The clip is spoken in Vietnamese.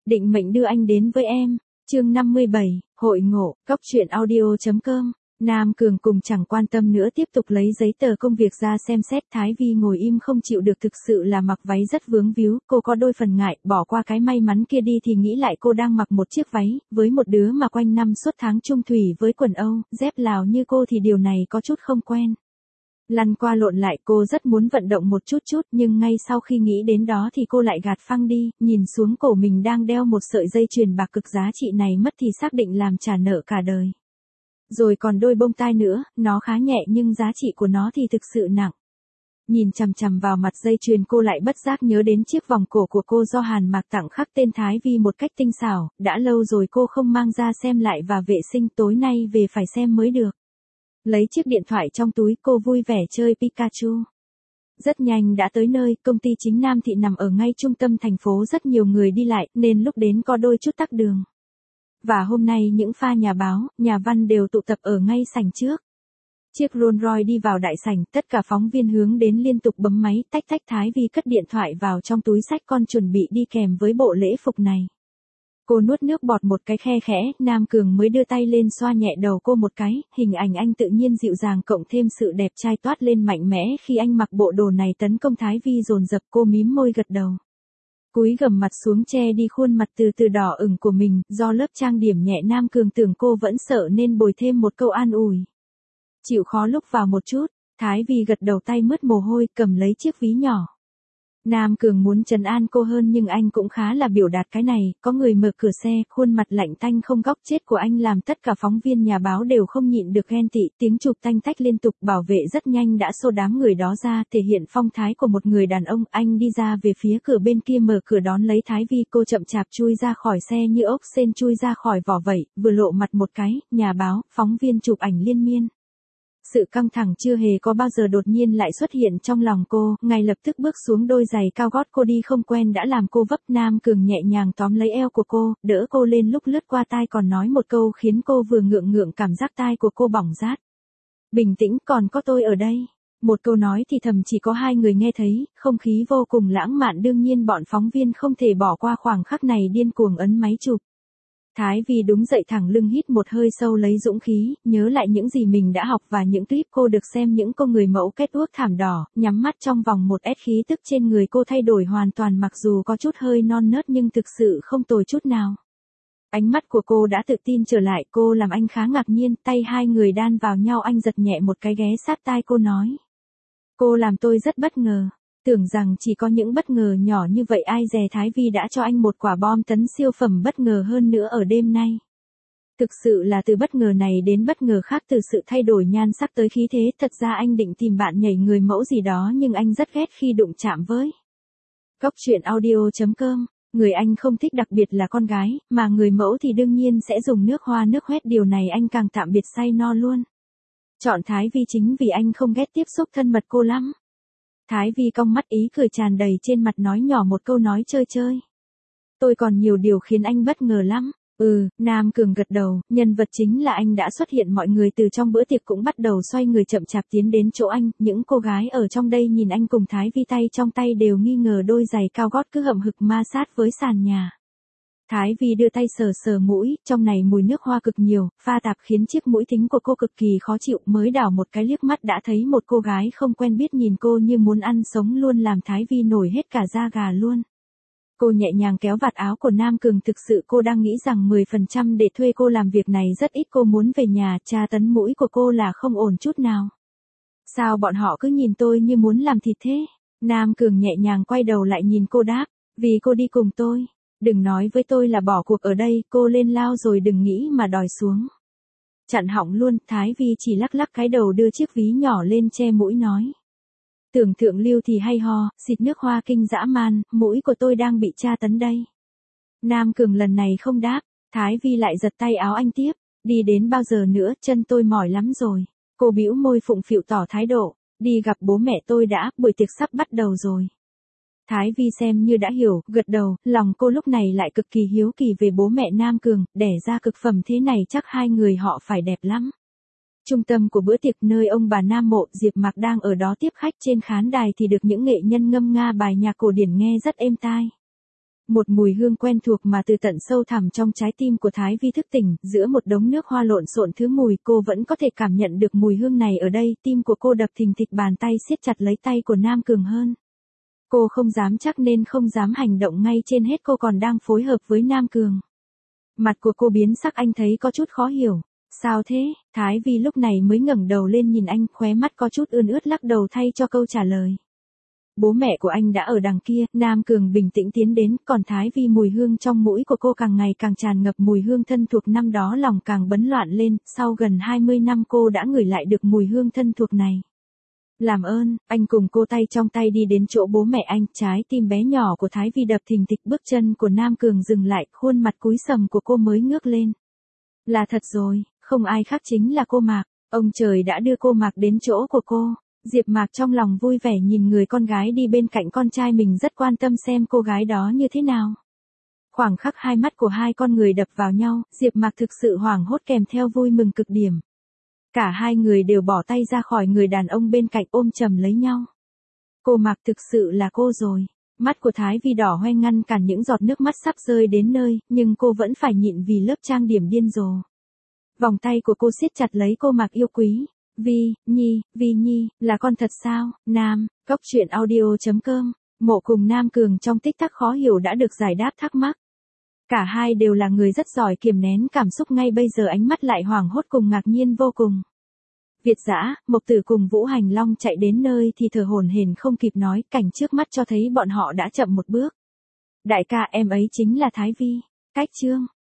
Định mệnh đưa anh đến với em. Chương 57, hội ngộ, Cóc truyện audio.com. Nam Cường cùng chẳng quan tâm nữa tiếp tục lấy giấy tờ công việc ra xem xét. Thái Vi ngồi im không chịu được, thực sự là mặc váy rất vướng víu, cô có đôi phần ngại, bỏ qua cái may mắn kia đi thì nghĩ lại cô đang mặc một chiếc váy, với một đứa mà quanh năm suốt tháng chung thủy với quần Âu, dép Lào như cô thì điều này có chút không quen. Lăn qua lộn lại cô rất muốn vận động một chút nhưng ngay sau khi nghĩ đến đó thì cô lại gạt phăng đi, nhìn xuống cổ mình đang đeo một sợi dây chuyền bạc cực giá trị này mất thì xác định làm trả nợ cả đời. Rồi còn đôi bông tai nữa, nó khá nhẹ nhưng giá trị của nó thì thực sự nặng. Nhìn chằm chằm vào mặt dây chuyền cô lại bất giác nhớ đến chiếc vòng cổ của cô do Hàn Mạc tặng khắc tên Thái Vi một cách tinh xảo, đã lâu rồi cô không mang ra xem lại và vệ sinh, tối nay về phải xem mới được. Lấy chiếc điện thoại trong túi cô vui vẻ chơi Pikachu. Rất nhanh đã tới nơi, công ty chính Nam Thị nằm ở ngay trung tâm thành phố, rất nhiều người đi lại nên lúc đến có đôi chút tắc đường. Và hôm nay những pha nhà báo, nhà văn đều tụ tập ở ngay sảnh trước. Chiếc Rolls Royce đi vào đại sảnh, tất cả phóng viên hướng đến liên tục bấm máy, tách Thái Vi cất điện thoại vào trong túi xách con chuẩn bị đi kèm với bộ lễ phục này. Cô nuốt nước bọt một cái khe khẽ, Nam Cường mới đưa tay lên xoa nhẹ đầu cô một cái, hình ảnh anh tự nhiên dịu dàng cộng thêm sự đẹp trai toát lên mạnh mẽ khi anh mặc bộ đồ này tấn công Thái Vi dồn dập. Cô mím môi gật đầu. Cúi gằm mặt xuống che đi khuôn mặt từ từ đỏ ửng của mình, do lớp trang điểm nhẹ Nam Cường tưởng cô vẫn sợ nên bồi thêm một câu an ủi. Chịu khó lúc vào một chút. Thái Vi gật đầu, tay mướt mồ hôi, cầm lấy chiếc ví nhỏ. Nam Cường muốn trấn an cô hơn nhưng anh cũng khá là biểu đạt cái này, có người mở cửa xe, khuôn mặt lạnh tanh không góc chết của anh làm tất cả phóng viên nhà báo đều không nhịn được ghen tị, tiếng chụp tanh tách liên tục. Bảo vệ rất nhanh đã xô đám người đó ra, thể hiện phong thái của một người đàn ông. Anh đi ra về phía cửa bên kia mở cửa đón lấy Thái Vi, cô chậm chạp chui ra khỏi xe như ốc sên chui ra khỏi vỏ vậy, vừa lộ mặt một cái, nhà báo, phóng viên chụp ảnh liên miên. Sự căng thẳng chưa hề có bao giờ đột nhiên lại xuất hiện trong lòng cô, ngay lập tức bước xuống đôi giày cao gót cô đi không quen đã làm cô vấp. Nam Cường nhẹ nhàng tóm lấy eo của cô, đỡ cô lên, lúc lướt qua tai còn nói một câu khiến cô vừa ngượng cảm giác tai của cô bỏng rát. Bình tĩnh, còn có tôi ở đây. Một câu nói thì thầm chỉ có hai người nghe thấy, không khí vô cùng lãng mạn, đương nhiên bọn phóng viên không thể bỏ qua khoảng khắc này, điên cuồng ấn máy chụp. Thái Vi đứng dậy thẳng lưng hít một hơi sâu lấy dũng khí, nhớ lại những gì mình đã học và những clip cô được xem những cô người mẫu kết ước thảm đỏ, nhắm mắt trong vòng một khí tức trên người cô thay đổi hoàn toàn, mặc dù có chút hơi non nớt nhưng thực sự không tồi chút nào. Ánh mắt của cô đã tự tin trở lại, cô làm anh khá ngạc nhiên, tay hai người đan vào nhau, anh giật nhẹ một cái ghé sát tai cô nói. Cô làm tôi rất bất ngờ. Tưởng rằng chỉ có những bất ngờ nhỏ như vậy, ai dè Thái Vi đã cho anh một quả bom tấn siêu phẩm bất ngờ hơn nữa ở đêm nay. Thực sự là từ bất ngờ này đến bất ngờ khác, từ sự thay đổi nhan sắc tới khí thế. Thật ra anh định tìm bạn nhảy người mẫu gì đó nhưng anh rất ghét khi đụng chạm với. Cóc truyện audio.com. Người anh không thích đặc biệt là con gái, mà người mẫu thì đương nhiên sẽ dùng nước hoa nước hoét, điều này anh càng tạm biệt say no luôn. Chọn Thái Vi chính vì anh không ghét tiếp xúc thân mật cô lắm. Thái Vi cong mắt, ý cười tràn đầy trên mặt, nói nhỏ một câu nói chơi. Tôi còn nhiều điều khiến anh bất ngờ lắm. Nam Cường gật đầu, nhân vật chính là anh đã xuất hiện, mọi người từ trong bữa tiệc cũng bắt đầu xoay người chậm chạp tiến đến chỗ anh, những cô gái ở trong đây nhìn anh cùng Thái Vi tay trong tay đều nghi ngờ đôi giày cao gót cứ hậm hực ma sát với sàn nhà. Thái Vi đưa tay sờ mũi, trong này mùi nước hoa cực nhiều, pha tạp khiến chiếc mũi thính của cô cực kỳ khó chịu, mới đảo một cái liếc mắt đã thấy một cô gái không quen biết nhìn cô như muốn ăn sống luôn, làm Thái Vi nổi hết cả da gà luôn. Cô nhẹ nhàng kéo vạt áo của Nam Cường, thực sự cô đang nghĩ rằng 10% để thuê cô làm việc này rất ít, cô muốn về nhà, tra tấn mũi của cô là không ổn chút nào. Sao bọn họ cứ nhìn tôi như muốn làm thịt thế? Nam Cường nhẹ nhàng quay đầu lại nhìn cô đáp, vì cô đi cùng tôi. Đừng nói với tôi là bỏ cuộc ở đây, cô lên lao rồi đừng nghĩ mà đòi xuống. Chặn họng luôn, Thái Vi chỉ lắc lắc cái đầu đưa chiếc ví nhỏ lên che mũi nói. Tưởng thượng lưu thì hay ho, xịt nước hoa kinh dã man, mũi của tôi đang bị tra tấn đây. Nam Cường lần này không đáp, Thái Vi lại giật tay áo anh tiếp, đi đến bao giờ nữa, chân tôi mỏi lắm rồi. Cô bĩu môi phụng phịu tỏ thái độ, đi gặp bố mẹ tôi đã, buổi tiệc sắp bắt đầu rồi. Thái Vi xem như đã hiểu, gật đầu, lòng cô lúc này lại cực kỳ hiếu kỳ về bố mẹ Nam Cường, đẻ ra cực phẩm thế này chắc hai người họ phải đẹp lắm. Trung tâm của bữa tiệc, nơi ông bà Nam Mộ, Diệp Mạc đang ở đó tiếp khách, trên khán đài thì được những nghệ nhân ngâm nga bài nhạc cổ điển nghe rất êm tai. Một mùi hương quen thuộc mà từ tận sâu thẳm trong trái tim của Thái Vi thức tỉnh, giữa một đống nước hoa lộn xộn thứ mùi, cô vẫn có thể cảm nhận được mùi hương này ở đây, tim của cô đập thình thịch, bàn tay siết chặt lấy tay của Nam Cường hơn. Cô không dám chắc nên không dám hành động, ngay trên hết cô còn đang phối hợp với Nam Cường. Mặt của cô biến sắc, anh thấy có chút khó hiểu. Sao thế? Thái Vi lúc này mới ngẩng đầu lên nhìn anh, khóe mắt có chút ươn ướt, lắc đầu thay cho câu trả lời. Bố mẹ của anh đã ở đằng kia. Nam Cường bình tĩnh tiến đến, còn Thái Vi mùi hương trong mũi của cô càng ngày càng tràn ngập mùi hương thân thuộc năm đó, lòng càng bấn loạn lên, sau gần 20 năm cô đã ngửi lại được mùi hương thân thuộc này. Làm ơn, anh cùng cô tay trong tay đi đến chỗ bố mẹ anh, trái tim bé nhỏ của Thái Vi đập thình thịch, bước chân của Nam Cường dừng lại, khuôn mặt cúi sầm của cô mới ngước lên. Là thật rồi, không ai khác chính là cô Mạc, ông trời đã đưa cô Mạc đến chỗ của cô. Diệp Mạc trong lòng vui vẻ nhìn người con gái đi bên cạnh con trai mình, rất quan tâm xem cô gái đó như thế nào. Khoảng khắc hai mắt của hai con người đập vào nhau, Diệp Mạc thực sự hoảng hốt kèm theo vui mừng cực điểm. Cả hai người đều bỏ tay ra khỏi người đàn ông bên cạnh, ôm chầm lấy nhau. Cô Mạc thực sự là cô rồi. Mắt của Thái Vi đỏ hoe ngăn cản những giọt nước mắt sắp rơi đến nơi, nhưng cô vẫn phải nhịn vì lớp trang điểm điên rồ. Vòng tay của cô siết chặt lấy cô Mạc yêu quý. Vi Nhi, là con thật sao? Nam, Góc.audio.com, Mộ cùng Nam Cường trong tích tắc khó hiểu đã được giải đáp thắc mắc. Cả hai đều là người rất giỏi kiềm nén cảm xúc, ngay bây giờ ánh mắt lại hoảng hốt cùng ngạc nhiên vô cùng. Việt Dã, Mộc Tử cùng Vũ Hành Long chạy đến nơi thì thở hổn hển không kịp nói, cảnh trước mắt cho thấy bọn họ đã chậm một bước. Đại ca, em ấy chính là Thái Vi. Cách chương